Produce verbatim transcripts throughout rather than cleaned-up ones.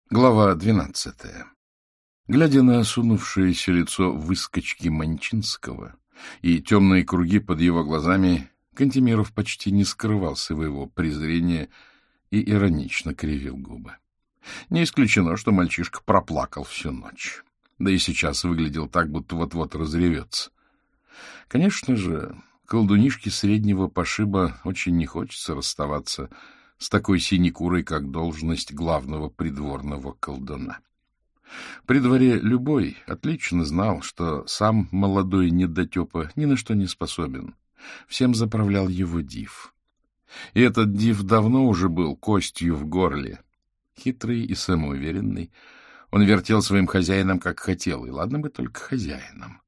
Глава двенадцатая. Глядя на осунувшееся лицо выскочки Манчинского и темные круги под его глазами, Кантемиров почти не скрывал своего презрения и иронично кривил губы. Не исключено, что мальчишка проплакал всю ночь, да и сейчас выглядел так, будто вот-вот разревется. Конечно же, колдунишке среднего пошиба очень не хочется расставаться с такой синекурой, как должность главного придворного колдуна. При дворе любой отлично знал, что сам молодой недотепа ни на что не способен. Всем заправлял его див. И этот див давно уже был костью в горле. Хитрый и самоуверенный, он вертел своим хозяином, как хотел, и ладно бы только хозяином.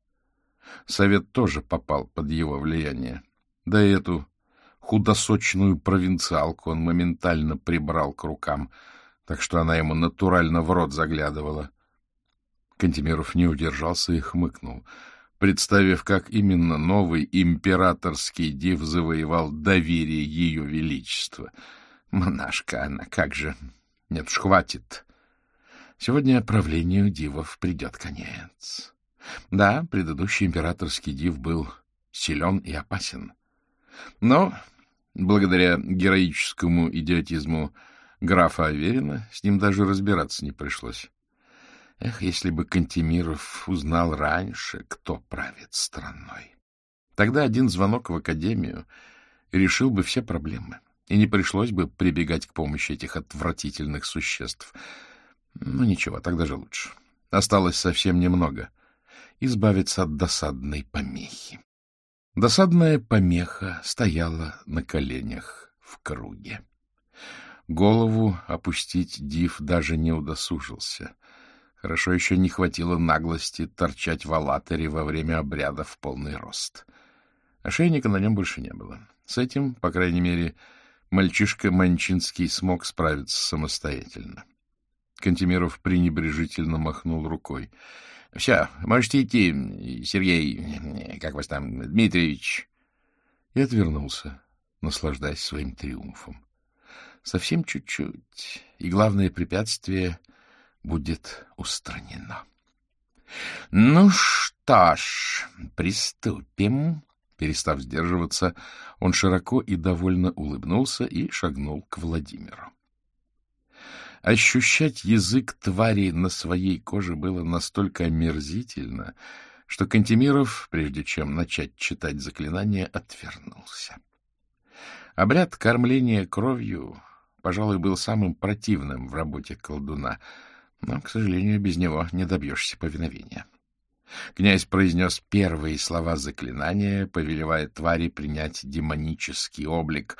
Совет тоже попал под его влияние. Да и эту худосочную провинциалку он моментально прибрал к рукам, так что она ему натурально в рот заглядывала. Кантемиров не удержался и хмыкнул, представив, как именно новый императорский див завоевал доверие ее величества. Монашка она, как же! Нет уж, хватит. Сегодня правлению дивов придет конец. Да, предыдущий императорский див был силен и опасен. Но благодаря героическому идиотизму графа Аверина с ним даже разбираться не пришлось. Эх, если бы Кантемиров узнал раньше, кто правит страной. Тогда один звонок в академию решил бы все проблемы, и не пришлось бы прибегать к помощи этих отвратительных существ. Ну, ничего, так даже лучше. Осталось совсем немного — избавиться от досадной помехи. Досадная помеха стояла на коленях в круге. Голову опустить див даже не удосужился. Хорошо еще не хватило наглости торчать в аллатере во время обряда в полный рост. Ошейника на нем больше не было. С этим, по крайней мере, мальчишка Манчинский смог справиться самостоятельно. Кантемиров пренебрежительно махнул рукой. — Все, можете идти, Сергей, как вас там, Дмитриевич. И отвернулся, наслаждаясь своим триумфом. Совсем чуть-чуть, и главное препятствие будет устранено. — Ну что ж, приступим. Перестав сдерживаться, он широко и довольно улыбнулся и шагнул к Владимиру. Ощущать язык твари на своей коже было настолько омерзительно, что Кантемиров, прежде чем начать читать заклинание, отвернулся. Обряд кормления кровью, пожалуй, был самым противным в работе колдуна, но, к сожалению, без него не добьешься повиновения. Князь произнес первые слова заклинания, повелевая твари принять демонический облик,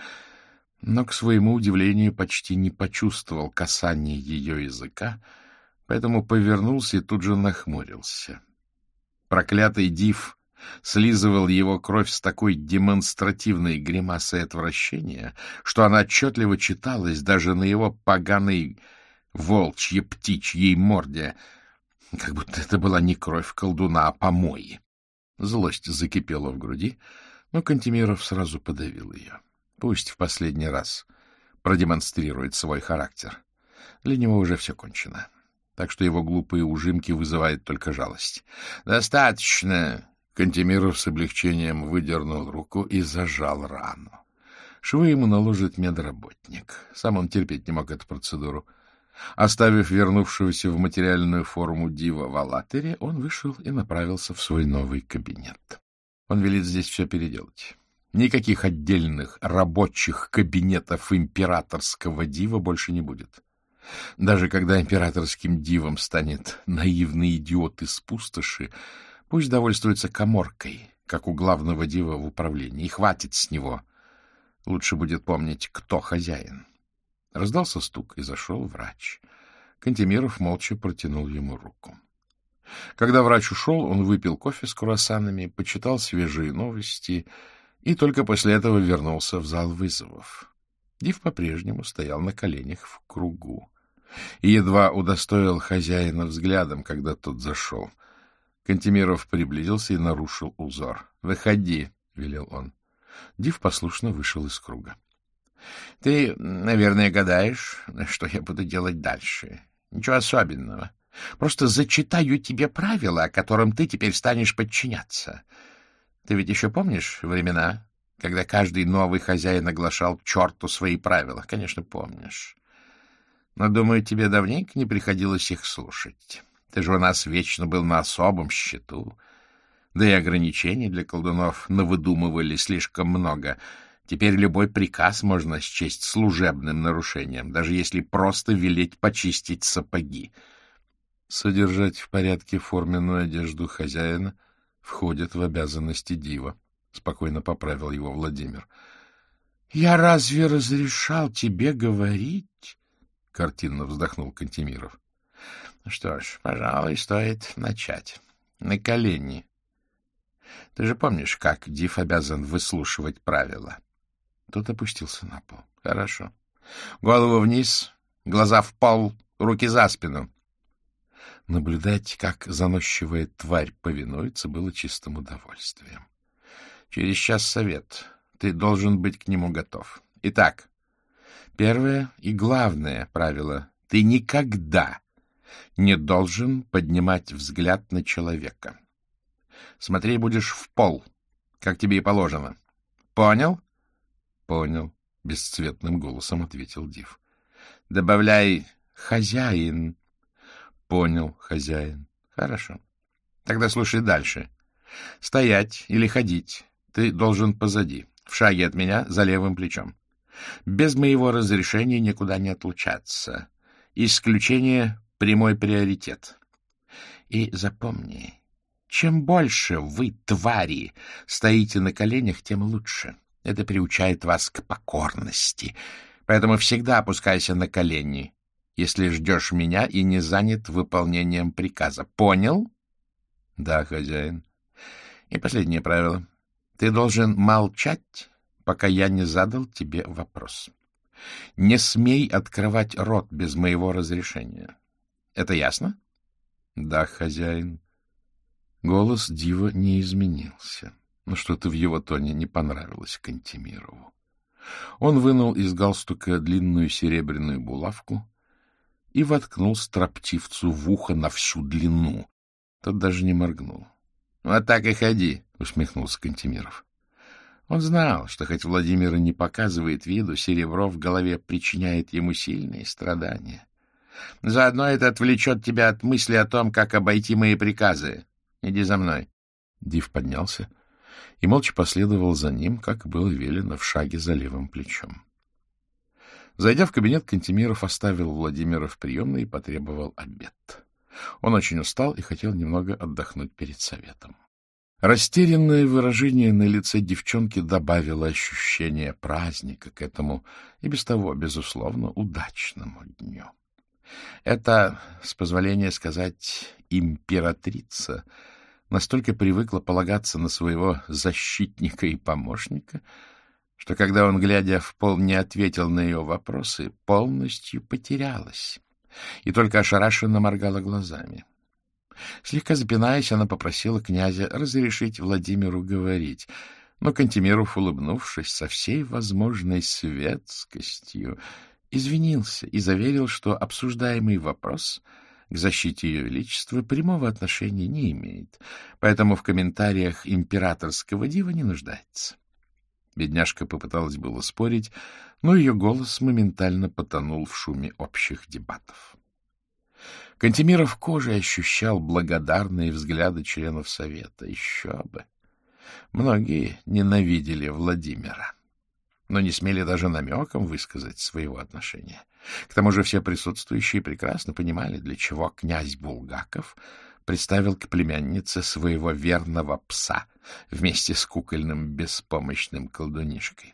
но, к своему удивлению, почти не почувствовал касания ее языка, поэтому повернулся и тут же нахмурился. Проклятый див слизывал его кровь с такой демонстративной гримасой отвращения, что она отчетливо читалась даже на его поганой волчьей птичьей морде, как будто это была не кровь колдуна, а помои. Злость закипела в груди, но Кантемиров сразу подавил ее. Пусть в последний раз продемонстрирует свой характер. Для него уже все кончено, так что его глупые ужимки вызывают только жалость. — Достаточно! — Кантемиров с облегчением выдернул руку и зажал рану. Швы ему наложит медработник. Сам он терпеть не мог эту процедуру. Оставив вернувшегося в материальную форму дива в аллатере, он вышел и направился в свой новый кабинет. Он велит здесь все переделать. Никаких отдельных рабочих кабинетов императорского дива больше не будет. Даже когда императорским дивом станет наивный идиот из пустоши, пусть довольствуется каморкой, как у главного дива в управлении, и хватит с него. Лучше будет помнить, кто хозяин. Раздался стук, и зашел врач. Кантемиров молча протянул ему руку. Когда врач ушел, он выпил кофе с круассанами, почитал свежие новости и только после этого вернулся в зал вызовов. Див по-прежнему стоял на коленях в кругу и едва удостоил хозяина взглядом, когда тот зашел. Кантемиров приблизился и нарушил узор. — Выходи, — велел он. Див послушно вышел из круга. — Ты, наверное, гадаешь, что я буду делать дальше. Ничего особенного. Просто зачитаю тебе правила, которым ты теперь станешь подчиняться. Ты ведь еще помнишь времена, когда каждый новый хозяин оглашал к черту свои правила? Конечно, помнишь. Но, думаю, тебе давненько не приходилось их слушать. Ты же у нас вечно был на особом счету. Да и ограничений для колдунов навыдумывали слишком много. Теперь любой приказ можно счесть служебным нарушением, даже если просто велеть почистить сапоги. Содержать в порядке форменную одежду хозяина входит в обязанности дива, — спокойно поправил его Владимир. — Я разве разрешал тебе говорить? — картинно вздохнул Кантемиров. — Что ж, пожалуй, стоит начать. На колени. Ты же помнишь, как див обязан выслушивать правила? Тот опустился на пол. — Хорошо. Голову вниз, глаза в пол, руки за спину. Наблюдать, как заносчивая тварь повинуется, было чистым удовольствием. Через час совет. Ты должен быть к нему готов. Итак, первое и главное правило. Ты никогда не должен поднимать взгляд на человека. Смотри, будешь в пол, как тебе и положено. Понял? Понял, — бесцветным голосом ответил див. Добавляй «хозяин». Понял, хозяин. Хорошо. Тогда слушай дальше. Стоять или ходить ты должен позади, в шаге от меня, за левым плечом. Без моего разрешения никуда не отлучаться. Исключение — прямой приоритет. И запомни, чем больше вы, твари, стоите на коленях, тем лучше. Это приучает вас к покорности. Поэтому всегда опускайся на колени, если ждешь меня и не занят выполнением приказа. Понял? — Да, хозяин. И последнее правило. Ты должен молчать, пока я не задал тебе вопрос. Не смей открывать рот без моего разрешения. Это ясно? — Да, хозяин. Голос дива не изменился, но что-то в его тоне не понравилось Кантемирову. Он вынул из галстука длинную серебряную булавку и воткнул строптивцу в ухо на всю длину. Тот даже не моргнул. — Вот так и ходи, — усмехнулся Кантемиров. Он знал, что хоть Владимир и не показывает виду, серебро в голове причиняет ему сильные страдания. Заодно это отвлечет тебя от мысли о том, как обойти мои приказы. Иди за мной. Див поднялся и молча последовал за ним, как было велено, в шаге за левым плечом. Зайдя в кабинет, Кантемиров оставил Владимира в приемной и потребовал обед. Он очень устал и хотел немного отдохнуть перед советом. Растерянное выражение на лице девчонки добавило ощущение праздника к этому и без того, безусловно, удачному дню. Это, с позволения сказать, императрица настолько привыкла полагаться на своего защитника и помощника, что, когда он, глядя в пол, не ответил на ее вопросы, полностью потерялась и только ошарашенно моргала глазами. Слегка запинаясь, она попросила князя разрешить Владимиру говорить, но Кантемиров, улыбнувшись со всей возможной светскостью, извинился и заверил, что обсуждаемый вопрос к защите Ее Величества прямого отношения не имеет, поэтому в комментариях императорского дива не нуждается. Бедняжка попыталась было спорить, но ее голос моментально потонул в шуме общих дебатов. Кантемиров кожей ощущал благодарные взгляды членов совета. Еще бы! Многие ненавидели Владимира, но не смели даже намеком высказать своего отношения. К тому же все присутствующие прекрасно понимали, для чего князь Булгаков представил к племяннице своего верного пса вместе с кукольным беспомощным колдунишкой.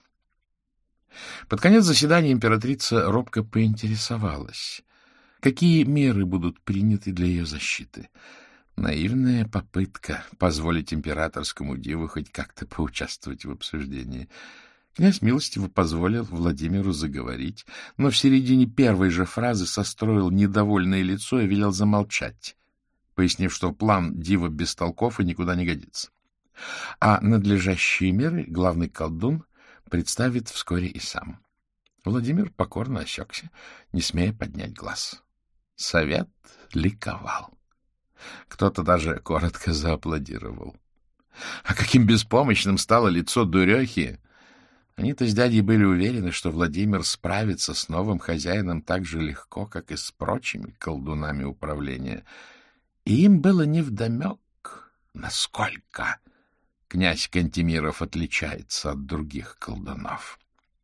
Под конец заседания императрица робко поинтересовалась, какие меры будут приняты для ее защиты. Наивная попытка позволить императорскому диву хоть как-то поучаствовать в обсуждении. Князь милостиво позволил Владимиру заговорить, но в середине первой же фразы состроил недовольное лицо и велел замолчать, пояснив, что план дива бестолков и никуда не годится. А надлежащие меры главный колдун представит вскоре и сам. Владимир покорно осекся, не смея поднять глаз. Совет ликовал. Кто-то даже коротко зааплодировал. А каким беспомощным стало лицо дурехи! Они-то с дядей были уверены, что Владимир справится с новым хозяином так же легко, как и с прочими колдунами управления. И им было невдомек, насколько князь Кантемиров отличается от других колдунов.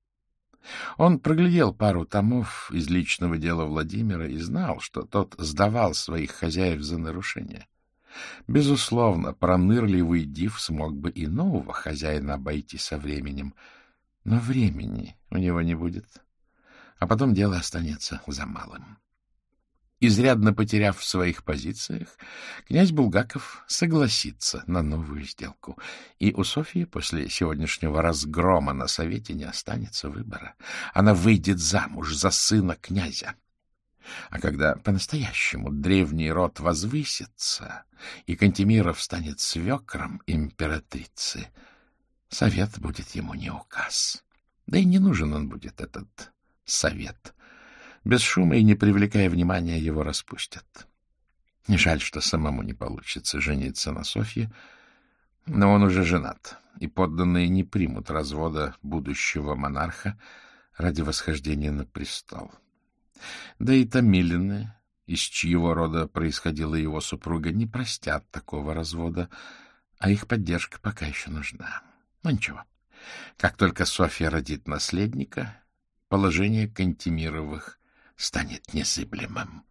Он проглядел пару томов из личного дела Владимира и знал, что тот сдавал своих хозяев за нарушение. Безусловно, пронырливый див смог бы и нового хозяина обойти со временем, но времени у него не будет, а потом дело останется за малым. Изрядно потеряв в своих позициях, князь Булгаков согласится на новую сделку, и у Софьи после сегодняшнего разгрома на совете не останется выбора. Она выйдет замуж за сына князя. А когда по-настоящему древний род возвысится, и Кантемиров станет свекром императрицы, совет будет ему не указ. Да и не нужен он будет, этот совет. Без шума и не привлекая внимания его распустят. Не жаль, что самому не получится жениться на Софье, но он уже женат, и подданные не примут развода будущего монарха ради восхождения на престол. Да и Томилины, из чьего рода происходила его супруга, не простят такого развода, а их поддержка пока еще нужна. Но ничего, как только Софья родит наследника, положение Кантемировых станет незыблемым.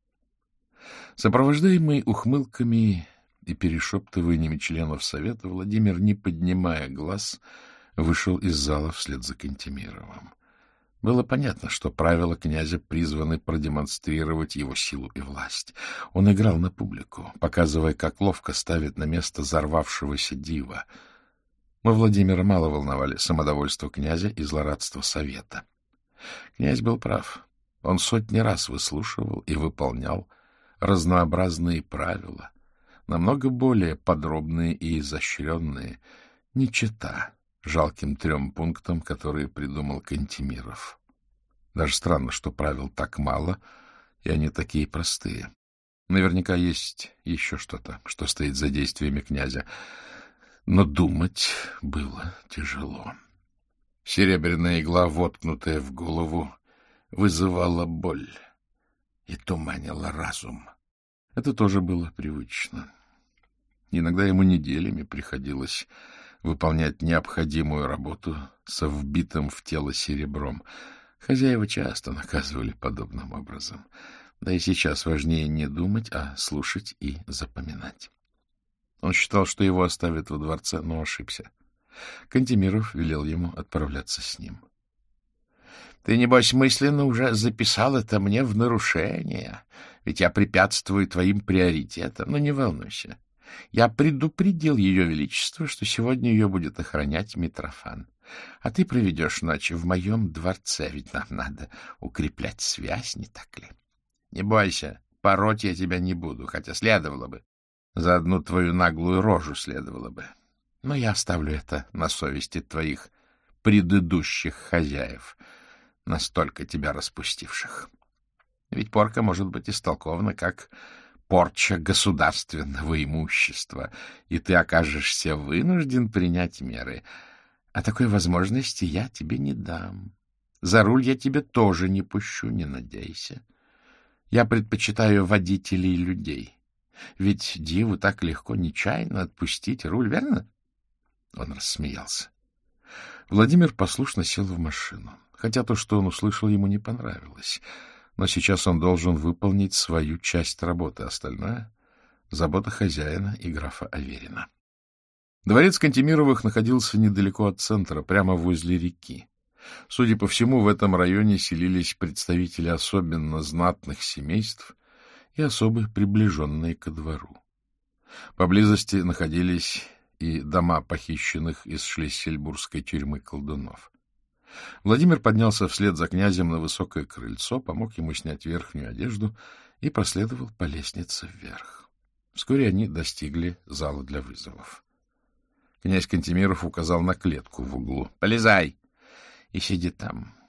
Сопровождаемый ухмылками и перешептываниями членов совета, Владимир, не поднимая глаз, вышел из зала вслед за Кантемировым. Было понятно, что правила князя призваны продемонстрировать его силу и власть. Он играл на публику, показывая, как ловко ставит на место взорвавшегося дива. Но Владимира мало волновали самодовольство князя и злорадство совета. Князь был прав. Он сотни раз выслушивал и выполнял разнообразные правила, намного более подробные и изощренные, не чета жалким трем пунктам, которые придумал Кантемиров. Даже странно, что правил так мало, и они такие простые. Наверняка есть еще что-то, что стоит за действиями князя, но думать было тяжело. Серебряная игла, воткнутая в голову, вызывала боль и туманила разум. Это тоже было привычно. Иногда ему неделями приходилось выполнять необходимую работу со вбитым в тело серебром. Хозяева часто наказывали подобным образом. Да и сейчас важнее не думать, а слушать и запоминать. Он считал, что его оставят во дворце, но ошибся. Кантемиров велел ему отправляться с ним. — Ты, небось, мысленно уже записал это мне в нарушение, ведь я препятствую твоим приоритетам. Но не волнуйся. Я предупредил ее величество, что сегодня ее будет охранять Митрофан. А ты проведешь ночь в моем дворце, ведь нам надо укреплять связь, не так ли? Не бойся, пороть я тебя не буду, хотя следовало бы. За одну твою наглую рожу следовало бы. Но я оставлю это на совести твоих предыдущих хозяев, настолько тебя распустивших. Ведь порка может быть истолкована как порча государственного имущества, и ты окажешься вынужден принять меры. А такой возможности я тебе не дам. За руль я тебе тоже не пущу, не надейся. Я предпочитаю водителей людей. Ведь диву так легко нечаянно отпустить руль, верно? Он рассмеялся. Владимир послушно сел в машину, хотя то, что он услышал, ему не понравилось. Но сейчас он должен выполнить свою часть работы, остальное — забота хозяина и графа Аверина. Дворец Кантемировых находился недалеко от центра, прямо возле реки. Судя по всему, в этом районе селились представители особенно знатных семейств и особо приближенные ко двору. Поблизости находились и дома похищенных из шлиссельбургской тюрьмы колдунов. Владимир поднялся вслед за князем на высокое крыльцо, помог ему снять верхнюю одежду и проследовал по лестнице вверх. Вскоре они достигли зала для вызовов. Князь Кантемиров указал на клетку в углу. — Полезай и сиди там.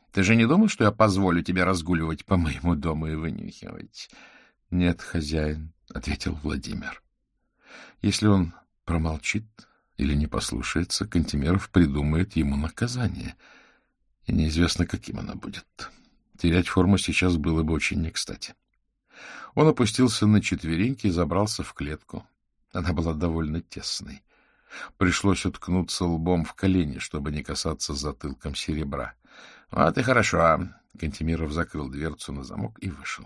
Ты же не думал, что я позволю тебе разгуливать по моему дому и вынюхивать? — Нет, хозяин, — ответил Владимир. Если он промолчит или не послушается, Кантемиров придумает ему наказание. И неизвестно, каким оно будет. Терять форму сейчас было бы очень не кстати. Он опустился на четвереньки и забрался в клетку. Она была довольно тесной. Пришлось уткнуться лбом в колени, чтобы не касаться затылком серебра. — Вот и хорошо. Кантемиров закрыл дверцу на замок и вышел.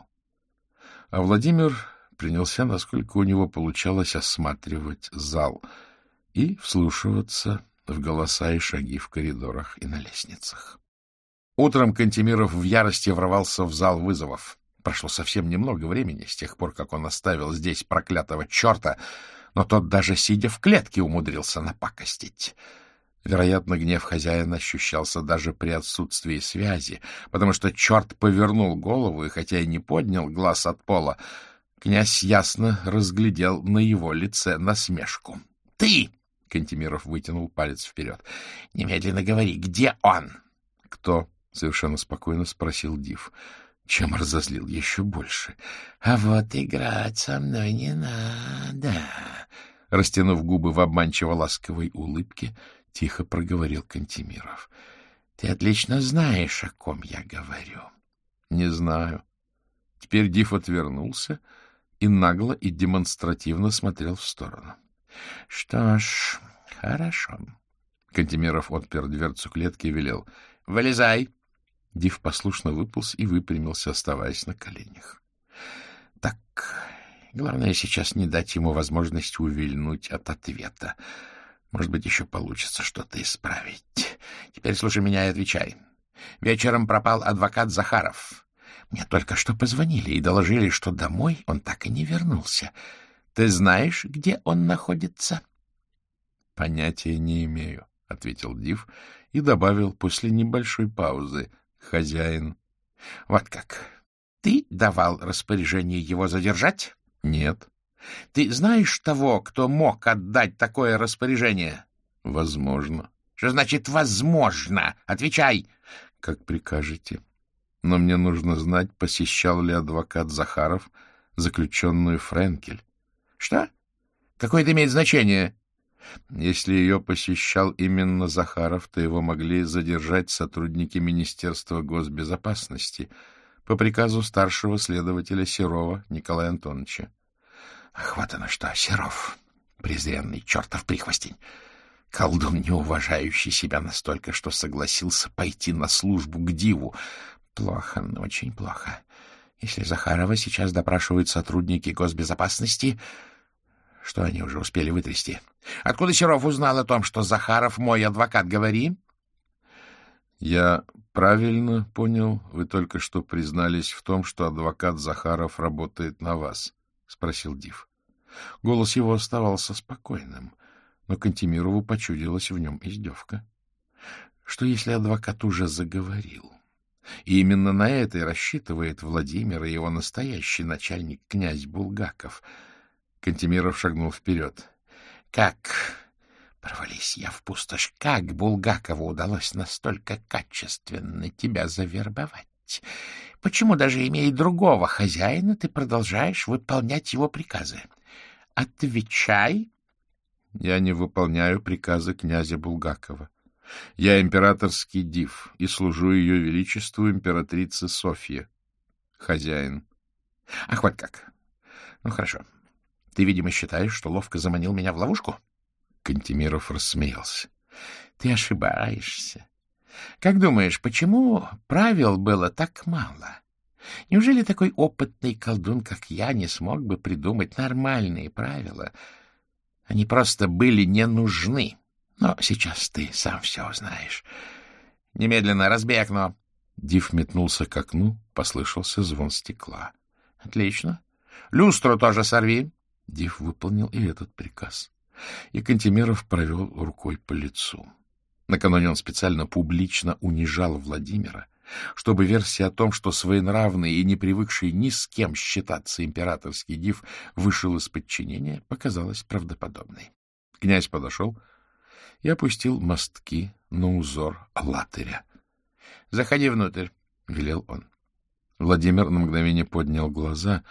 А Владимир принялся, насколько у него получалось, осматривать зал и вслушиваться в голоса и шаги в коридорах и на лестницах. Утром Кантемиров в ярости ворвался в зал вызовов. Прошло совсем немного времени с тех пор, как он оставил здесь проклятого черта, но тот даже сидя в клетке умудрился напакостить. Вероятно, гнев хозяина ощущался даже при отсутствии связи, потому что черт повернул голову, и хотя и не поднял глаз от пола, князь ясно разглядел на его лице насмешку. — Ты! — Кантемиров вытянул палец вперед. — Немедленно говори, где он? — Кто? — совершенно спокойно спросил Див, чем разозлил еще больше. — А вот играть со мной не надо. Растянув губы в обманчиво ласковой улыбке, тихо проговорил Кантемиров. — Ты отлично знаешь, о ком я говорю. — Не знаю. Теперь Див отвернулся и нагло и демонстративно смотрел в сторону. — Что ж, хорошо. Кантемиров отпер дверцу клетки и велел. — Вылезай! Див послушно выполз и выпрямился, оставаясь на коленях. — Так, главное сейчас не дать ему возможность увильнуть от ответа. Может быть, еще получится что-то исправить. Теперь слушай меня и отвечай. Вечером пропал адвокат Захаров. Мне только что позвонили и доложили, что домой он так и не вернулся. Ты знаешь, где он находится? — Понятия не имею, — ответил Див и добавил после небольшой паузы. — Хозяин. — Вот как. Ты давал распоряжение его задержать? — Нет. — Ты знаешь того, кто мог отдать такое распоряжение? — Возможно. — Что значит «возможно»? Отвечай. — Как прикажете. Но мне нужно знать, посещал ли адвокат Захаров заключенную Френкель. — Что? Какое это имеет значение? Если ее посещал именно Захаров, то его могли задержать сотрудники Министерства госбезопасности по приказу старшего следователя Серова Николая Антоновича. Ах, вот оно что, Серов, презренный чертов прихвостень, колдун, не уважающий себя настолько, что согласился пойти на службу к Диву. Плохо, очень плохо. Если Захарова сейчас допрашивают сотрудники госбезопасности, что они уже успели вытрясти? Откуда Серов узнал о том, что Захаров мой адвокат? Говори. Я правильно понял, вы только что признались в том, что адвокат Захаров работает на вас? — спросил Див. Голос его оставался спокойным, но Кантемирову почудилась в нем издевка. Что если адвокат уже заговорил? И именно на это и рассчитывает Владимир и его настоящий начальник, князь Булгаков. Кантемиров шагнул вперед. — Как, провались я в пустошь, как Булгакову удалось настолько качественно тебя завербовать? Почему, даже имея другого хозяина, ты продолжаешь выполнять его приказы? Отвечай. — Я не выполняю приказы князя Булгакова. Я императорский Див и служу ее величеству императрице Софье. Хозяин. — Ах, вот как. Ну, хорошо. Ты, видимо, считаешь, что ловко заманил меня в ловушку? Кантемиров рассмеялся. — Ты ошибаешься. Как думаешь, почему правил было так мало? Неужели такой опытный колдун, как я, не смог бы придумать нормальные правила? Они просто были не нужны. Но сейчас ты сам все узнаешь. Немедленно разбей окно. Див метнулся к окну, послышался звон стекла. — Отлично. Люстру тоже сорви. Див выполнил и этот приказ. И Кантемиров провел рукой по лицу. Накануне он специально публично унижал Владимира, чтобы версия о том, что своенравный и не привыкший ни с кем считаться императорский Див вышел из подчинения, показалась правдоподобной. Князь подошел и опустил мостки на узор латыря. — Заходи внутрь, — велел он. Владимир на мгновение поднял глаза,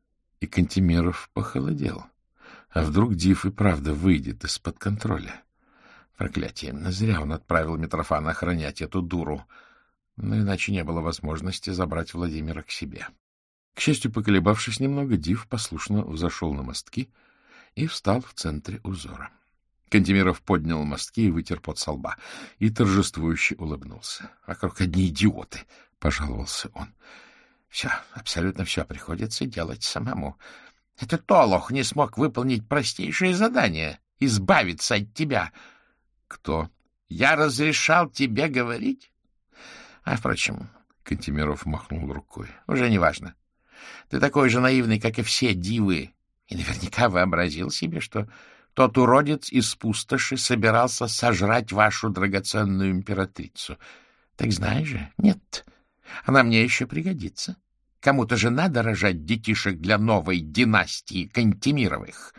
и Кантемиров похолодел. А вдруг Див и правда выйдет из-под контроля? Проклятие! Зря он отправил Митрофана охранять эту дуру. Но иначе не было возможности забрать Владимира к себе. К счастью, поколебавшись немного, Див послушно взошел на мостки и встал в центре узора. Кантемиров поднял мостки и вытер пот со лба, и торжествующе улыбнулся. — Вокруг одни идиоты! — пожаловался он. — Все, абсолютно все приходится делать самому. Этот олух не смог выполнить простейшее задание — избавиться от тебя. — Кто? — Я разрешал тебе говорить. А, впрочем, Кантемиров махнул рукой. — Уже не важно. Ты такой же наивный, как и все дивы, и наверняка вообразил себе, что тот уродец из пустоши собирался сожрать вашу драгоценную императрицу. Так знаешь же, нет, она мне еще пригодится. Кому-то же надо рожать детишек для новой династии Кантемировых.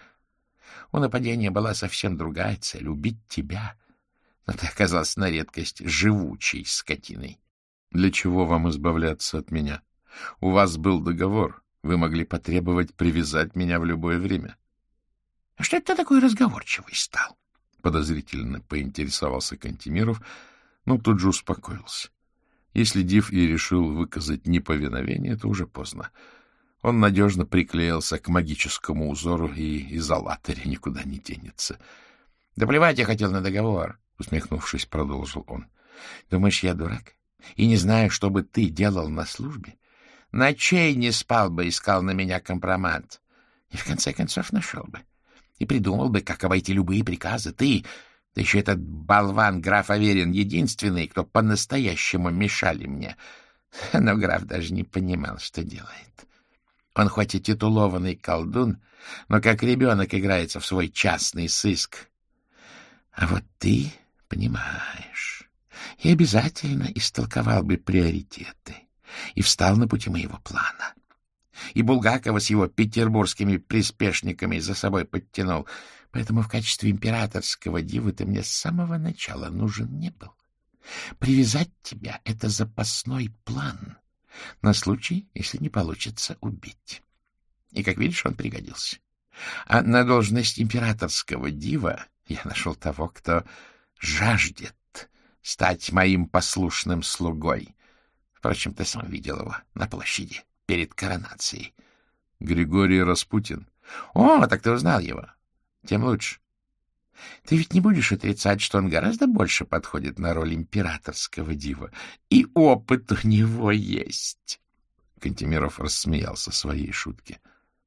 У нападения была совсем другая цель — убить тебя. Но ты оказался на редкость живучей скотиной. Для чего вам избавляться от меня? У вас был договор. Вы могли потребовать привязать меня в любое время. — А что это ты такой разговорчивый стал? — подозрительно поинтересовался Кантемиров, но тут же успокоился. Если Див и решил выказать неповиновение, то уже поздно. Он надежно приклеился к магическому узору и изолаторе никуда не денется. — Да плевать я хотел на договор, — усмехнувшись, продолжил он. — Думаешь, я дурак? И не знаю, что бы ты делал на службе? Ночей не спал бы, искал на меня компромат. И в конце концов нашел бы. И придумал бы, как обойти любые приказы. Ты, да еще этот болван граф Аверин, единственный, кто по-настоящему мешали мне. Но граф даже не понимал, что делает. Он хоть и титулованный колдун, но как ребенок играется в свой частный сыск. А вот ты понимаешь, и обязательно истолковал бы приоритеты и встал на пути моего плана. И Булгакова с его петербургскими приспешниками за собой подтянул. Поэтому в качестве императорского дивы ты мне с самого начала нужен не был. Привязать тебя — это запасной план на случай, если не получится убить. И, как видишь, он пригодился. А на должность императорского дива я нашел того, кто жаждет стать моим послушным слугой. Впрочем, ты сам видел его на площади перед коронацией. Григорий Распутин. О, так ты узнал его. Тем лучше. Ты ведь не будешь отрицать, что он гораздо больше подходит на роль императорского дива. И опыт у него есть. Кантемиров рассмеялся своей шутке.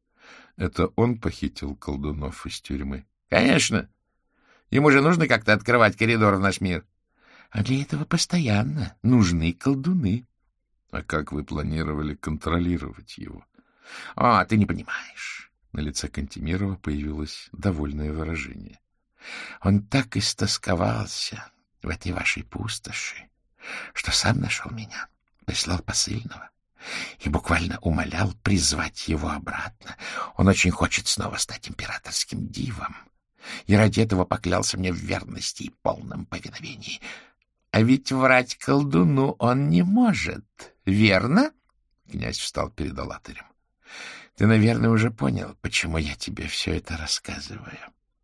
Это он похитил колдунов из тюрьмы? Конечно. Ему же нужно как-то открывать коридор в наш мир. А для этого постоянно нужны колдуны. А как вы планировали контролировать его? А, ты не понимаешь. На лице Кантемирова появилось довольное выражение. Он так истосковался в этой вашей пустоши, что сам нашел меня, прислал посыльного и буквально умолял призвать его обратно. Он очень хочет снова стать императорским дивом, и ради этого поклялся мне в верности и полном повиновении. А ведь врать колдуну он не может, верно? Князь встал перед Алатырем. Ты, наверное, уже понял, почему я тебе все это рассказываю.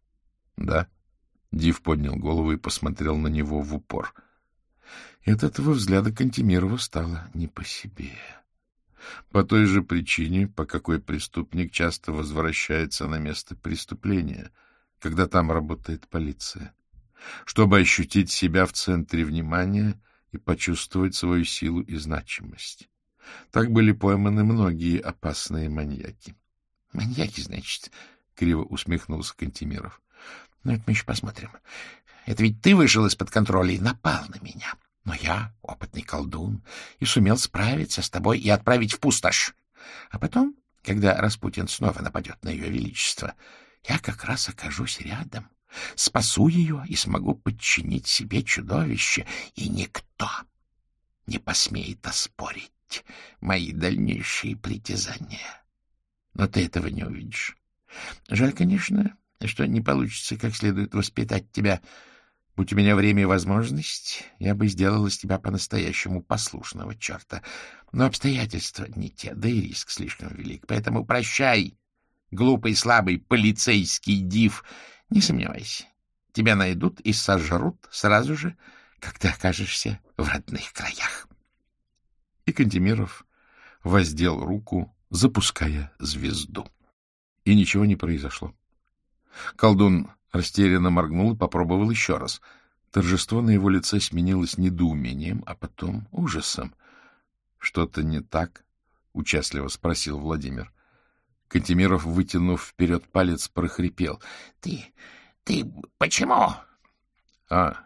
Да. Див поднял голову и посмотрел на него в упор. И от этого взгляда Кантемирову стало не по себе. По той же причине, по какой преступник часто возвращается на место преступления, когда там работает полиция, чтобы ощутить себя в центре внимания и почувствовать свою силу и значимость. Так были пойманы многие опасные маньяки. — Маньяки, значит? — криво усмехнулся Кантемиров. — Ну, это мы еще посмотрим. Это ведь ты вышел из-под контроля и напал на меня. Но я опытный колдун и сумел справиться с тобой и отправить в пустошь. А потом, когда Распутин снова нападет на ее величество, я как раз окажусь рядом, спасу ее и смогу подчинить себе чудовище, и никто не посмеет оспорить мои дальнейшие притязания. Но ты этого не увидишь. Жаль, конечно, что не получится как следует воспитать тебя. Будь у меня время и возможность, я бы сделал из тебя по-настоящему послушного черта. Но обстоятельства не те, да и риск слишком велик. Поэтому прощай, глупый, слабый полицейский див. Не сомневайся, тебя найдут и сожрут сразу же, как ты окажешься в родных краях. И Кантемиров воздел руку, запуская звезду. И ничего не произошло. Колдун растерянно моргнул и попробовал еще раз. Торжество на его лице сменилось недоумением, а потом ужасом. — Что-то не так? — участливо спросил Владимир. Кантемиров, вытянув вперед палец, прохрипел. — Ты... ты почему? — А,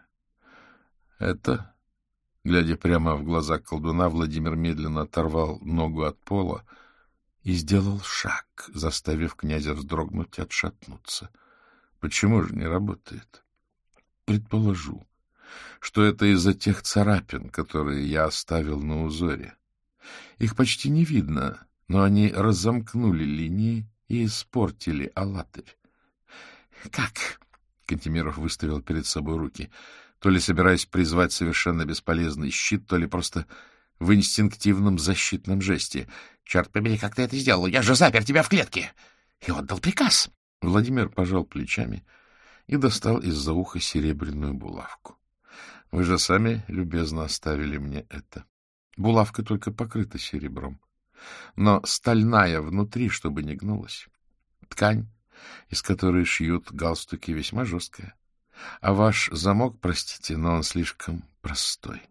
это... Глядя прямо в глаза колдуна, Владимир медленно оторвал ногу от пола и сделал шаг, заставив князя вздрогнуть и отшатнуться. Почему же не работает? Предположу, что это из-за тех царапин, которые я оставил на узоре. Их почти не видно, но они разомкнули линии и испортили алатырь. — Как? — Кантемиров выставил перед собой руки, то ли собираясь призвать совершенно бесполезный щит, то ли просто в инстинктивном защитном жесте. — Черт побери, как ты это сделал? Я же запер тебя в клетке и отдал приказ. Владимир пожал плечами и достал из-за уха серебряную булавку. — Вы же сами любезно оставили мне это. Булавка только покрыта серебром, но стальная внутри, чтобы не гнулась. Ткань, из которой шьют галстуки, весьма жесткая. А ваш замок, простите, но он слишком простой.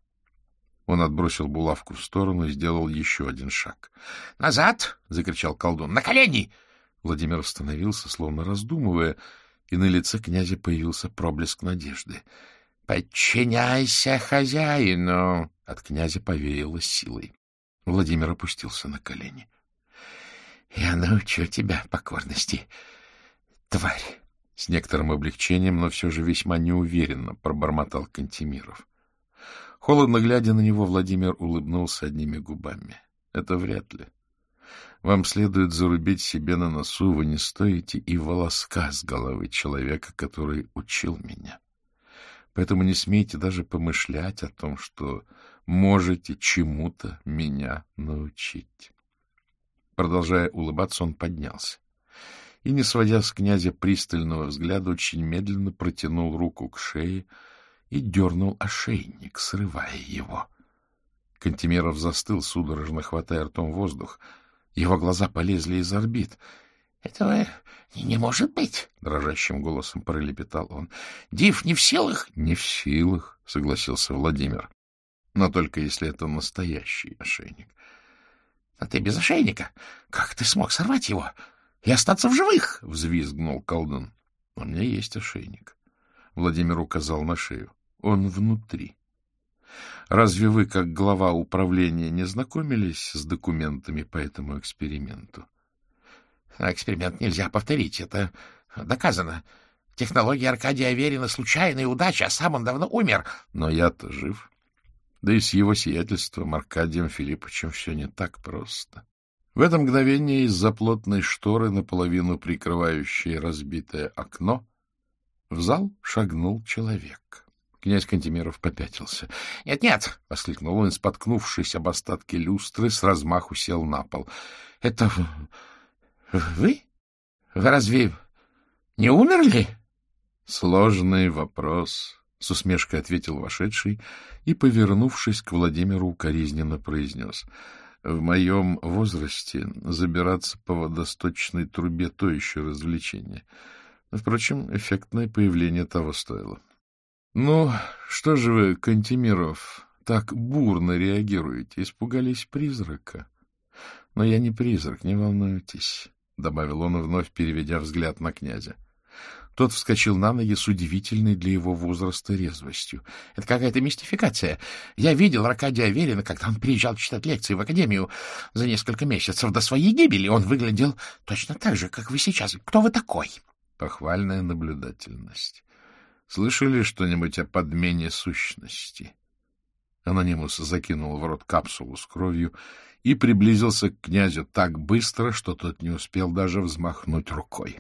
Он отбросил булавку в сторону и сделал еще один шаг. — Назад! — закричал колдун. — На колени! Владимир остановился, словно раздумывая, и на лице князя появился проблеск надежды. — Подчиняйся хозяину! От князя повеяло силой. Владимир опустился на колени. — Я научу тебя покорности, тварь! С некоторым облегчением, но все же весьма неуверенно пробормотал Кантемиров. Холодно глядя на него, Владимир улыбнулся одними губами. — Это вряд ли. Вам следует зарубить себе на носу, вы не стоите и волоска с головы человека, который учил меня. Поэтому не смейте даже помышлять о том, что можете чему-то меня научить. Продолжая улыбаться, он поднялся и, не сводя с князя пристального взгляда, очень медленно протянул руку к шее и дернул ошейник, срывая его. Кантемиров застыл, судорожно хватая ртом воздух. Его глаза полезли из орбит. — Этого не может быть! — дрожащим голосом пролепетал он. — Див не в силах? — Не в силах, — согласился Владимир. — Но только если это настоящий ошейник. — А ты без ошейника? Как ты смог сорвать его и остаться в живых? — взвизгнул колдун. — У меня есть ошейник. Владимир указал на шею. Он внутри. Разве вы, как глава управления, не знакомились с документами по этому эксперименту? — Эксперимент нельзя повторить, это доказано. Технология Аркадия Аверина — случайная удача, а сам он давно умер. Но я-то жив. Да и с его сиятельством Аркадием Филипповичем все не так просто. В это мгновение из-за плотной шторы, наполовину прикрывающей разбитое окно, в зал шагнул человек. Князь Кантемиров попятился. «Нет, — Нет-нет! — воскликнул он, споткнувшись об остатки люстры, с размаху сел на пол. — Это вы? Вы разве не умерли? — Сложный вопрос, — с усмешкой ответил вошедший и, повернувшись к Владимиру, укоризненно произнес. — В моем возрасте забираться по водосточной трубе — то еще развлечение. Впрочем, эффектное появление того стоило. — Ну, что же вы, Кантемиров, так бурно реагируете? Испугались призрака? — Но я не призрак, не волнуйтесь, — добавил он, вновь переведя взгляд на князя. Тот вскочил на ноги с удивительной для его возраста резвостью. — Это какая-то мистификация. Я видел Аркадия Аверина, когда он приезжал читать лекции в академию за несколько месяцев до своей гибели. Он выглядел точно так же, как вы сейчас. Кто вы такой? Похвальная наблюдательность. Слышали что-нибудь о подмене сущности? Анонимус закинул в рот капсулу с кровью и приблизился к князю так быстро, что тот не успел даже взмахнуть рукой.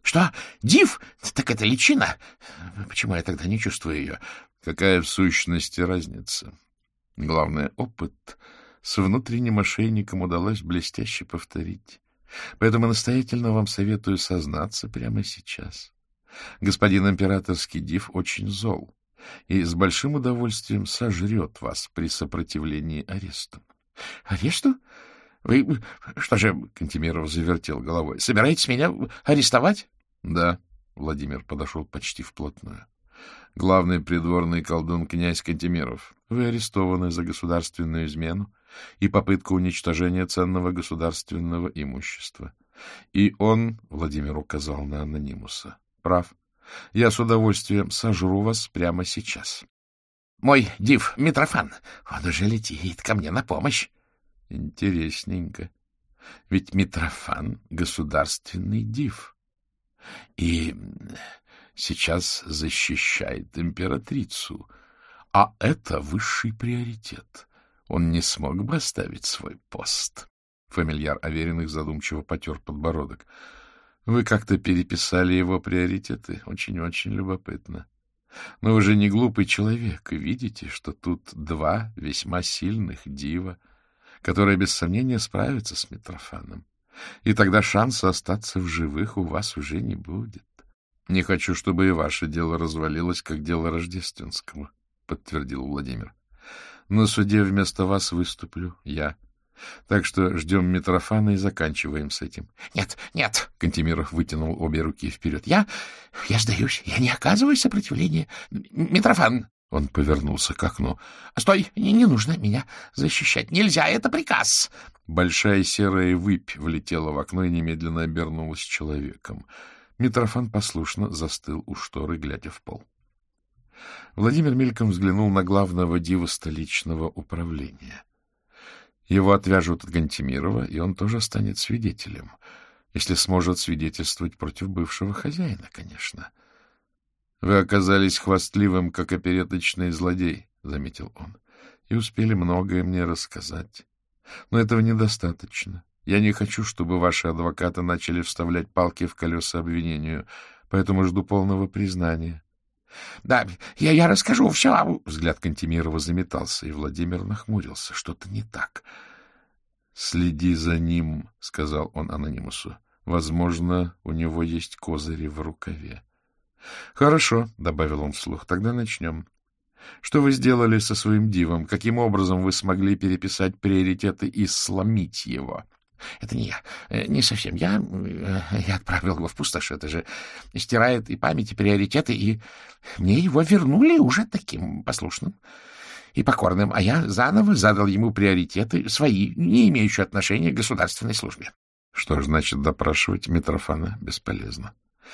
Что? Див? Так это личина? Почему я тогда не чувствую ее? Какая в сущности разница? Главное, опыт с внутренним ошейником удалось блестяще повторить. Поэтому настоятельно вам советую сознаться прямо сейчас. Господин императорский див очень зол и с большим удовольствием сожрет вас при сопротивлении аресту. — Аресту? Вы что же, — Кантемиров завертел головой, — собираетесь меня арестовать? — Да, — Владимир подошел почти вплотную. — Главный придворный колдун князь Кантемиров, вы арестованы за государственную измену и попытку уничтожения ценного государственного имущества. И он, — Владимир указал на анонимуса, — прав. Я с удовольствием сожру вас прямо сейчас. — Мой див Митрофан, он уже летит ко мне на помощь. — Интересненько. Ведь Митрофан — государственный див. И сейчас защищает императрицу. А это высший приоритет. Он не смог бы оставить свой пост. Фамильяр Авериных задумчиво потер подбородок. Вы как-то переписали его приоритеты. Очень-очень любопытно. Но вы же не глупый человек, и видите, что тут два весьма сильных дива, которые без сомнения справятся с Митрофаном. И тогда шанса остаться в живых у вас уже не будет. Не хочу, чтобы и ваше дело развалилось, как дело Рождественского, — подтвердил Владимир. На суде вместо вас выступлю я. Так что ждем Митрофана и заканчиваем с этим. — Нет, нет, — Кантемиров вытянул обе руки вперед. — Я, я сдаюсь, я не оказываю сопротивления. Митрофан! Он повернулся к окну. — Стой, не, не нужно меня защищать. Нельзя, это приказ. Большая серая выпь влетела в окно и немедленно обернулась человеком. Митрофан послушно застыл у шторы, глядя в пол. Владимир мельком взглянул на главного дива столичного управления. Его отвяжут от Кантемирова, и он тоже станет свидетелем, если сможет свидетельствовать против бывшего хозяина, конечно. — Вы оказались хвастливым, как опереточный злодей, — заметил он, — и успели многое мне рассказать. Но этого недостаточно. Я не хочу, чтобы ваши адвокаты начали вставлять палки в колеса обвинению, поэтому жду полного признания. — Да, я, я расскажу все. Взгляд Кантемирова заметался, и Владимир нахмурился. Что-то не так. — Следи за ним, — сказал он анонимусу. — Возможно, у него есть козыри в рукаве. — Хорошо, — добавил он вслух, — тогда начнем. Что вы сделали со своим дивом? Каким образом вы смогли переписать приоритеты и сломить его? — Это не я, не совсем я. Я отправил его в пустошь. Это же стирает и память, и приоритеты, и мне его вернули уже таким послушным и покорным, а я заново задал ему приоритеты свои, не имеющие отношения к государственной службе. Что ж, значит, допрашивать Митрофана бесполезно.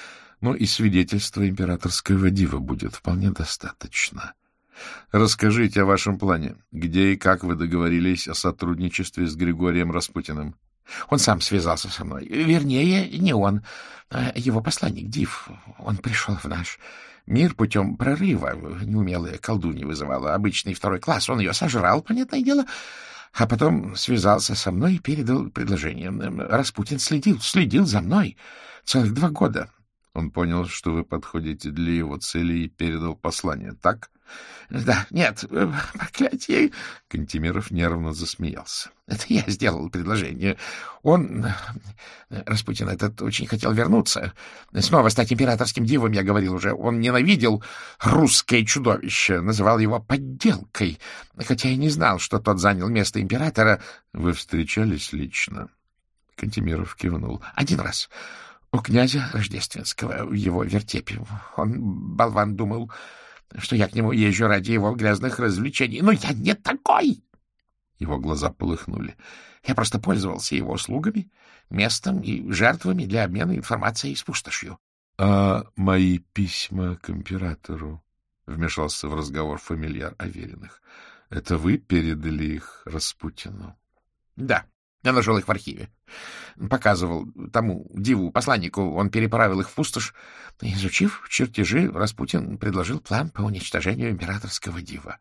Ну и свидетельства императорского дива будет вполне достаточно. Расскажите о вашем плане. Где и как вы договорились о сотрудничестве с Григорием Распутиным? Он сам связался со мной. Вернее, не он, а его посланник Див. Он пришел в наш мир путем прорыва. Неумелая колдунья вызывала обычный второй класс. Он ее сожрал, понятное дело, а потом связался со мной и передал предложение. Распутин следил, следил за мной целых два года. Он понял, что вы подходите для его цели и передал послание, так? — Да, нет, проклятие. Кантемиров нервно засмеялся. — Это я сделал предложение. Он, Распутин этот, очень хотел вернуться. Снова стать императорским дивом, я говорил уже. Он ненавидел русское чудовище, называл его подделкой, хотя и не знал, что тот занял место императора. — Вы встречались лично? Кантемиров кивнул. — Один раз. У князя Рождественского, в его вертепе. Он, болван, думал, что я к нему езжу ради его грязных развлечений. Но я не такой! Его глаза полыхнули. Я просто пользовался его услугами, местом и жертвами для обмена информацией с пустошью. — А мои письма к императору? — вмешался в разговор фамильяр Авериных. — Это вы передали их Распутину? — Да. Я нашел их в архиве. Показывал тому диву, посланнику, он переправил их в пустошь. Изучив чертежи, Распутин предложил план по уничтожению императорского дива.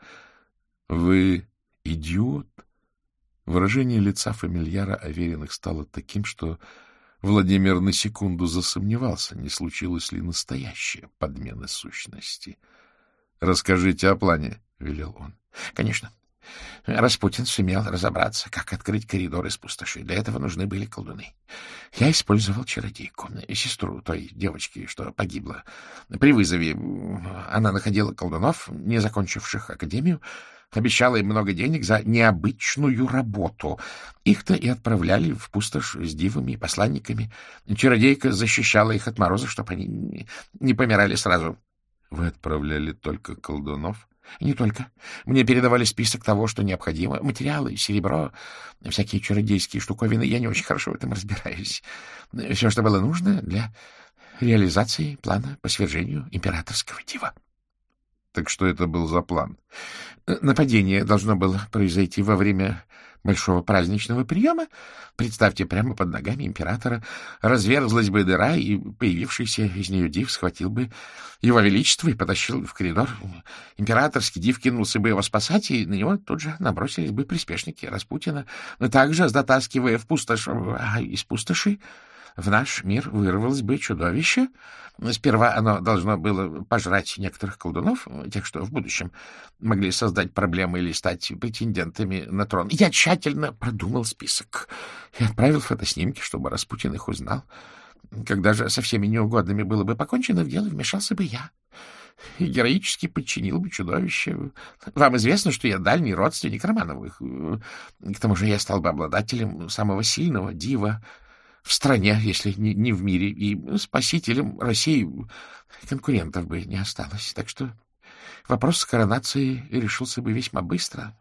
— Вы идиот? Выражение лица фамильяра Авериных стало таким, что Владимир на секунду засомневался, не случилось ли настоящая подмена сущности. — Расскажите о плане, — велел он. — Конечно. Распутин сумел разобраться, как открыть коридор из пустоши. Для этого нужны были колдуны. Я использовал чародейку, сестру той девочки, что погибла. При вызове она находила колдунов, не закончивших академию, обещала им много денег за необычную работу. Их-то и отправляли в пустошь с дивами и посланниками. Чародейка защищала их от мороза, чтобы они не помирали сразу. — Вы отправляли только колдунов? — Не только. Мне передавали список того, что необходимо. Материалы, серебро, всякие чародейские штуковины. Я не очень хорошо в этом разбираюсь. Все, что было нужно для реализации плана по свержению императорского дива. — Так что это был за план? — Нападение должно было произойти во время большого праздничного приема. Представьте, прямо под ногами императора разверзлась бы дыра, и появившийся из нее див схватил бы его величество и потащил в коридор. Императорский див кинулся бы его спасать, и на него тут же набросились бы приспешники Распутина, но также затаскивая в пустошь, а из пустоши в наш мир вырвалось бы чудовище. Сперва оно должно было пожрать некоторых колдунов, тех, что в будущем могли создать проблемы или стать претендентами на трон. Я тщательно продумал список и отправил фотоснимки, чтобы Распутин их узнал. Когда же со всеми неугодными было бы покончено, в дело вмешался бы я и героически подчинил бы чудовище. Вам известно, что я дальний родственник Романовых. К тому же я стал бы обладателем самого сильного дива в стране, если не, не в мире, и спасителем России конкурентов бы не осталось. Так что вопрос с коронацией решился бы весьма быстро.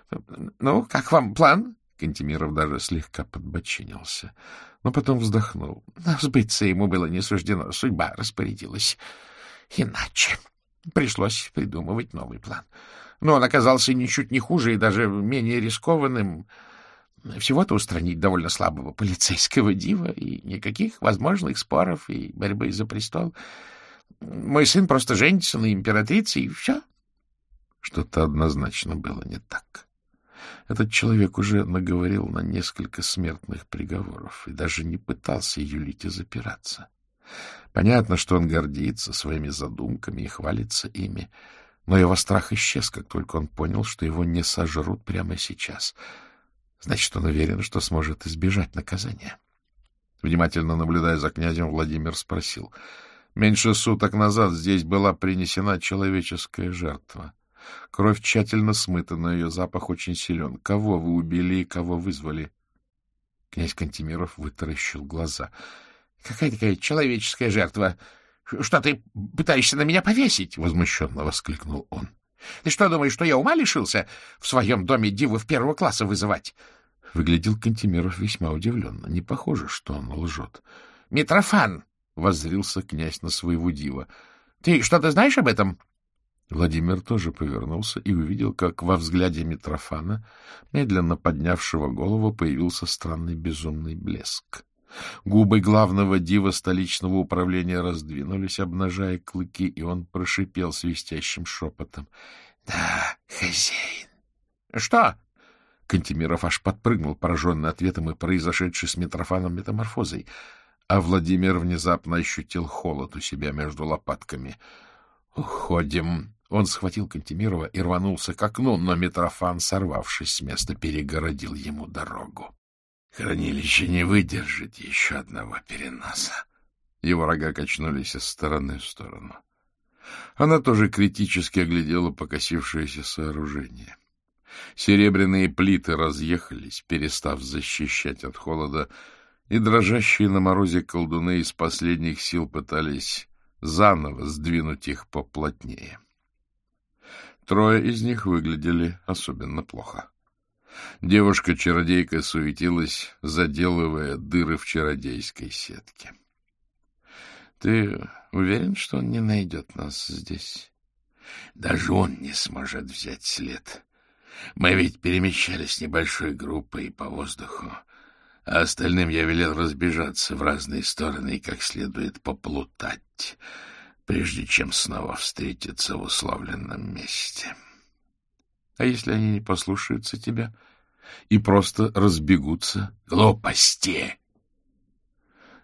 Ну, как вам план? Кантемиров даже слегка подбочинился, но потом вздохнул. Но сбыться ему было не суждено, судьба распорядилась иначе. Пришлось придумывать новый план. Но он оказался ничуть не хуже и даже менее рискованным. Всего-то устранить довольно слабого полицейского дива, и никаких возможных споров и борьбы за престол. Мой сын просто женится на императрице, и все. Что-то однозначно было не так. Этот человек уже наговорил на несколько смертных приговоров и даже не пытался юлить и запираться. Понятно, что он гордится своими задумками и хвалится ими, но его страх исчез, как только он понял, что его не сожрут прямо сейчас. Значит, он уверен, что сможет избежать наказания. Внимательно наблюдая за князем, Владимир спросил. — Меньше суток назад здесь была принесена человеческая жертва. Кровь тщательно смыта, но ее запах очень силен. Кого вы убили и кого вызвали? Князь Кантемиров вытаращил глаза. — Какая такая человеческая жертва? Что, ты пытаешься на меня повесить? — возмущенно воскликнул он. — Ты что, думаешь, что я ума лишился в своем доме дивов первого класса вызывать? Выглядел Кантемиров весьма удивленно. Не похоже, что он лжет. — Митрофан! — воззрился князь на своего дива. — Ты что-то знаешь об этом? Владимир тоже повернулся и увидел, как во взгляде Митрофана, медленно поднявшего голову, появился странный безумный блеск. Губы главного дива столичного управления раздвинулись, обнажая клыки, и он прошипел свистящим шепотом. — Да, хозяин. — Что? Кантемиров аж подпрыгнул, пораженный ответом и произошедшей с Митрофаном метаморфозой, а Владимир внезапно ощутил холод у себя между лопатками. — Уходим. Он схватил Кантемирова и рванулся к окну, но Митрофан, сорвавшись с места, перегородил ему дорогу. Хранилище не выдержит еще одного переноса. Его рога качнулись из стороны в сторону. Она тоже критически оглядела покосившееся сооружение. Серебряные плиты разъехались, перестав защищать от холода, и дрожащие на морозе колдуны из последних сил пытались заново сдвинуть их поплотнее. Трое из них выглядели особенно плохо. Девушка-чародейка суетилась, заделывая дыры в чародейской сетке. — Ты уверен, что он не найдет нас здесь? — Даже он не сможет взять след. Мы ведь перемещались небольшой группой по воздуху, а остальным я велел разбежаться в разные стороны и как следует поплутать, прежде чем снова встретиться в условленном месте. — А если они не послушаются тебя и просто разбегутся? — Глупости!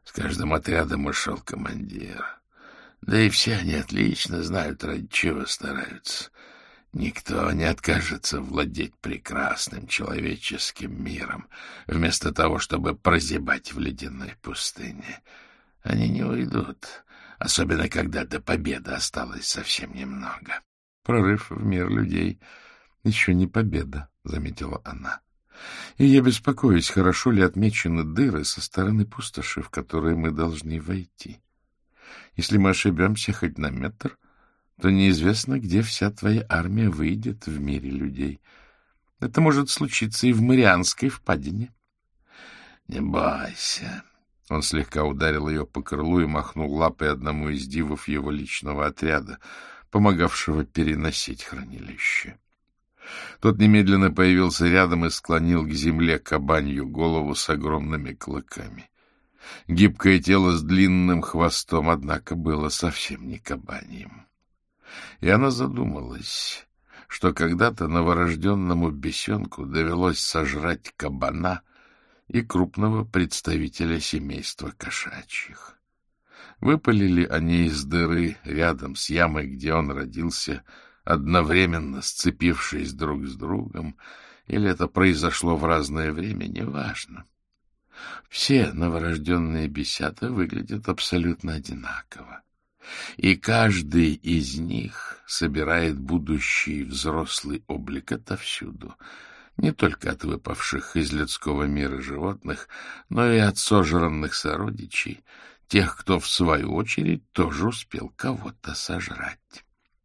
С каждым отрядом ушел командир. Да и все они отлично знают, ради чего стараются. Никто не откажется владеть прекрасным человеческим миром, вместо того, чтобы прозябать в ледяной пустыне. Они не уйдут, особенно когда до победы осталось совсем немного. Прорыв в мир людей еще не победа, — заметила она. И я беспокоюсь, хорошо ли отмечены дыры со стороны пустоши, в которые мы должны войти. Если мы ошибемся хоть на метр, то неизвестно, где вся твоя армия выйдет в мире людей. Это может случиться и в Марианской впадине. — Не бойся. Он слегка ударил ее по крылу и махнул лапой одному из дивов его личного отряда, помогавшего переносить хранилище. Тот немедленно появился рядом и склонил к земле кабанью голову с огромными клыками. Гибкое тело с длинным хвостом, однако, было совсем не кабаньим. И она задумалась, что когда-то новорожденному бесенку довелось сожрать кабана и крупного представителя семейства кошачьих. Выпали ли они из дыры рядом с ямой, где он родился, одновременно сцепившись друг с другом, или это произошло в разное время, неважно. Все новорожденные бесята выглядят абсолютно одинаково. И каждый из них собирает будущий взрослый облик отовсюду, не только от выпавших из людского мира животных, но и от сожранных сородичей, тех, кто, в свою очередь, тоже успел кого-то сожрать.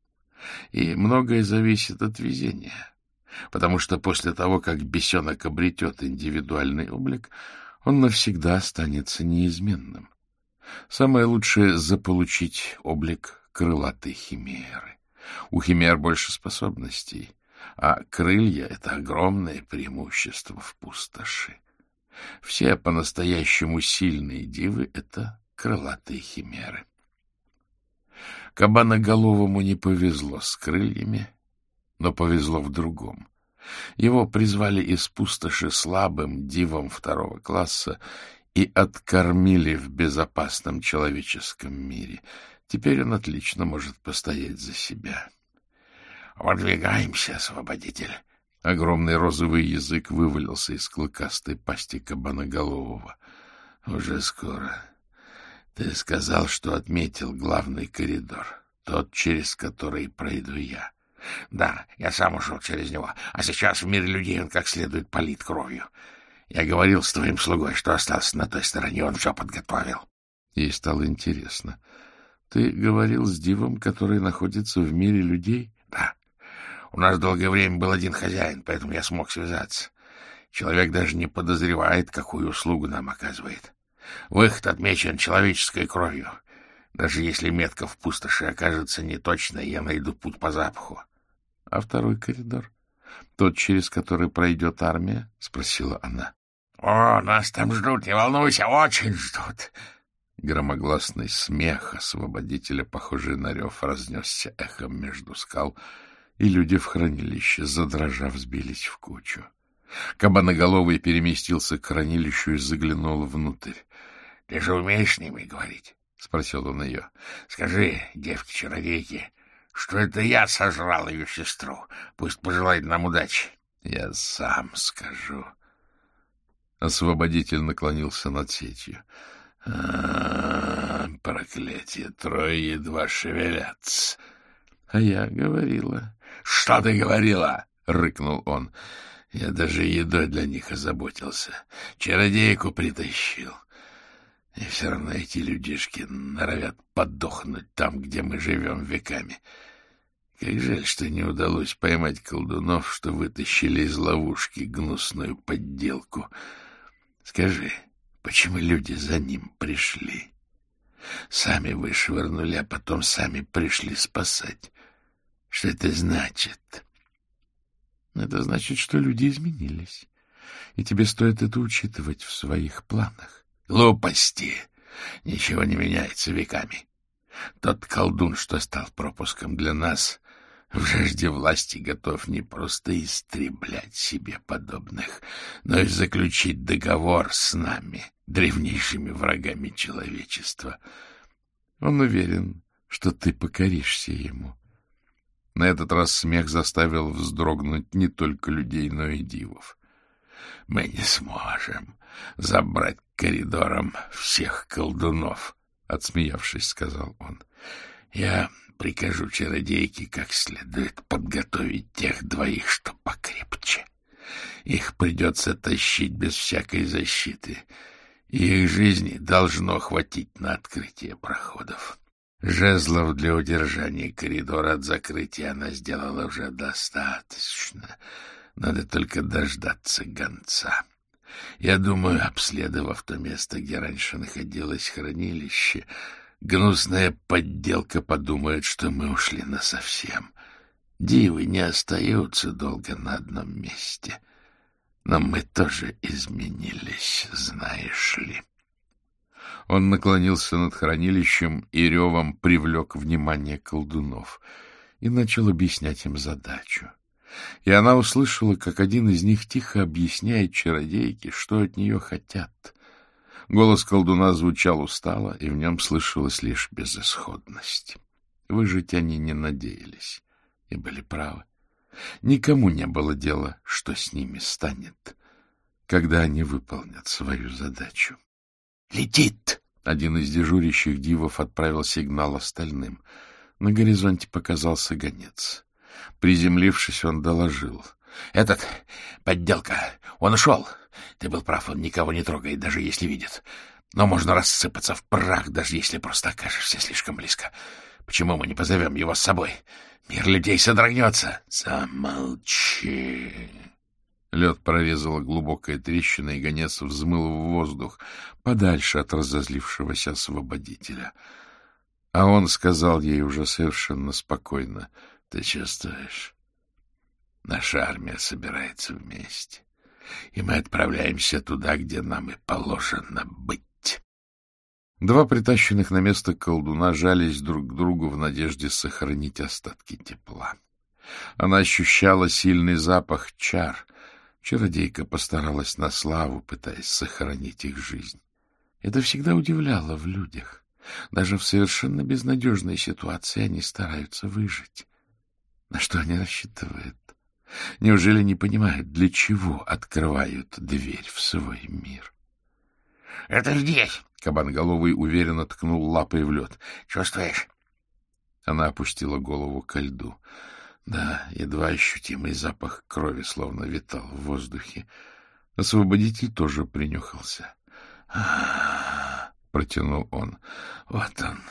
И многое зависит от везения, потому что после того, как бесенок обретет индивидуальный облик, он навсегда останется неизменным. Самое лучшее — заполучить облик крылатой химеры. У химер больше способностей, а крылья — это огромное преимущество в пустоши. Все по-настоящему сильные дивы — это крылатые химеры. Кабаноголовому не повезло с крыльями, но повезло в другом. Его призвали из пустоши слабым дивом второго класса и откормили в безопасном человеческом мире. Теперь он отлично может постоять за себя. — Выдвигаемся, освободитель! Огромный розовый язык вывалился из клыкастой пасти кабаноголового. — Уже скоро. Ты сказал, что отметил главный коридор, тот, через который пройду я. — Да, я сам ушел через него, а сейчас в мире людей он как следует полит кровью. Я говорил с твоим слугой, что остался на той стороне, он все подготовил. Ей стало интересно. Ты говорил с дивом, который находится в мире людей? Да. У нас долгое время был один хозяин, поэтому я смог связаться. Человек даже не подозревает, какую услугу нам оказывает. Выход отмечен человеческой кровью. Даже если метка в пустоши окажется неточной, я найду путь по запаху. — А второй коридор? Тот, через который пройдет армия? — спросила она. — О, нас там ждут, не волнуйся, очень ждут. Громогласный смех освободителя, похожий на рев, разнесся эхом между скал, и люди в хранилище, задрожав, сбились в кучу. Кабаноголовый переместился к хранилищу и заглянул внутрь. — Ты же умеешь с ними говорить? — спросил он ее. — Скажи, девки-чародейки, что это я сожрал ее сестру. Пусть пожелает нам удачи. — Я сам скажу. Освободитель наклонился над сетью. — А, проклятие, трое едва шевелятся. — А я говорила. — Что ты говорила? — рыкнул он. — Я даже едой для них озаботился. Чародейку притащил. И все равно эти людишки норовят подохнуть там, где мы живем веками. Как жаль, что не удалось поймать колдунов, что вытащили из ловушки гнусную подделку. Скажи, почему люди за ним пришли? Сами вышвырнули, а потом сами пришли спасать. Что это значит? Это значит, что люди изменились, и тебе стоит это учитывать в своих планах. Глупости! Ничего не меняется веками. Тот колдун, что стал пропуском для нас, в жажде власти готов не просто истреблять себе подобных, но и заключить договор с нами, древнейшими врагами человечества. Он уверен, что ты покоришься ему. На этот раз смех заставил вздрогнуть не только людей, но и дивов. Мы не сможем забрать коридором всех колдунов, — отсмеявшись, сказал он. Я прикажу чародейке как следует подготовить тех двоих, что покрепче. Их придется тащить без всякой защиты, и их жизни должно хватить на открытие проходов. Жезлов для удержания коридора от закрытия она сделала уже достаточно. Надо только дождаться гонца. Я думаю, обследовав то место, где раньше находилось хранилище, гнусная подделка подумает, что мы ушли насовсем. Дивы не остаются долго на одном месте. Но мы тоже изменились, знаешь ли. Он наклонился над хранилищем и ревом привлек внимание колдунов и начал объяснять им задачу. И она услышала, как один из них тихо объясняет чародейке, что от нее хотят. Голос колдуна звучал устало, и в нем слышалась лишь безысходность. Выжить они не надеялись и были правы. Никому не было дела, что с ними станет, когда они выполнят свою задачу. «Летит!» — один из дежурящих дивов отправил сигнал остальным. На горизонте показался гонец. Приземлившись, он доложил. — Этот, подделка, он ушел. Ты был прав, он никого не трогает, даже если видит. Но можно рассыпаться в прах, даже если просто окажешься слишком близко. Почему мы не позовем его с собой? Мир людей содрогнется. Замолчи. Лед прорезала глубокая трещина, и гонец взмыл в воздух, подальше от разозлившегося освободителя. А он сказал ей уже совершенно спокойно: — Ты чувствуешь? Наша армия собирается вместе, и мы отправляемся туда, где нам и положено быть. Два притащенных на место колдуна жались друг к другу в надежде сохранить остатки тепла. Она ощущала сильный запах чар. Чародейка постаралась на славу, пытаясь сохранить их жизнь. Это всегда удивляло в людях. Даже в совершенно безнадежной ситуации они стараются выжить. На что они рассчитывают? Неужели не понимают, для чего открывают дверь в свой мир? — Это здесь! — Кабанголовый уверенно ткнул лапой в лед. — Чувствуешь? Она опустила голову ко льду. Да, едва ощутимый запах крови словно витал в воздухе. Освободитель тоже принюхался. А — протянул он. — Вот он,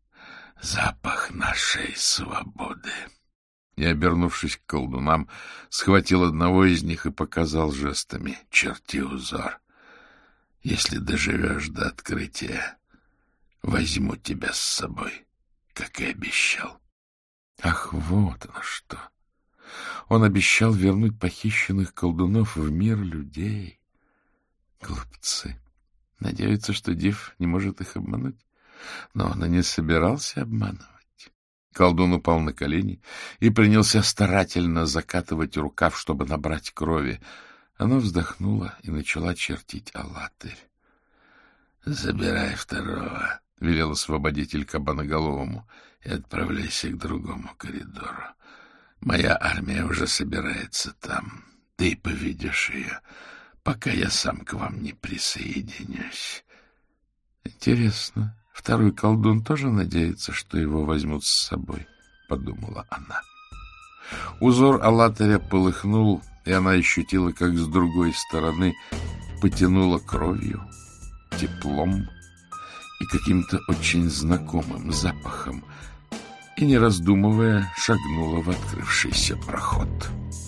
запах нашей свободы. И, обернувшись к колдунам, схватил одного из них и показал жестами: — Черти узор. Если доживешь до открытия, возьму тебя с собой, как и обещал. Ах, вот оно что! Он обещал вернуть похищенных колдунов в мир людей. Глупцы! Надеются, что Див не может их обмануть. Но он и не собирался обманывать. Колдун упал на колени и принялся старательно закатывать рукав, чтобы набрать крови. Она вздохнула и начала чертить алатырь. — Забирай второго, — велел освободитель Кабаноголовому, — и отправляйся к другому коридору. Моя армия уже собирается там. Ты поведешь ее, пока я сам к вам не присоединюсь. Интересно, второй колдун тоже надеется, что его возьмут с собой, — подумала она. Узор алатыря полыхнул, и она ощутила, как с другой стороны потянуло кровью, теплом и каким-то очень знакомым запахом, и, не раздумывая, шагнула в открывшийся проход.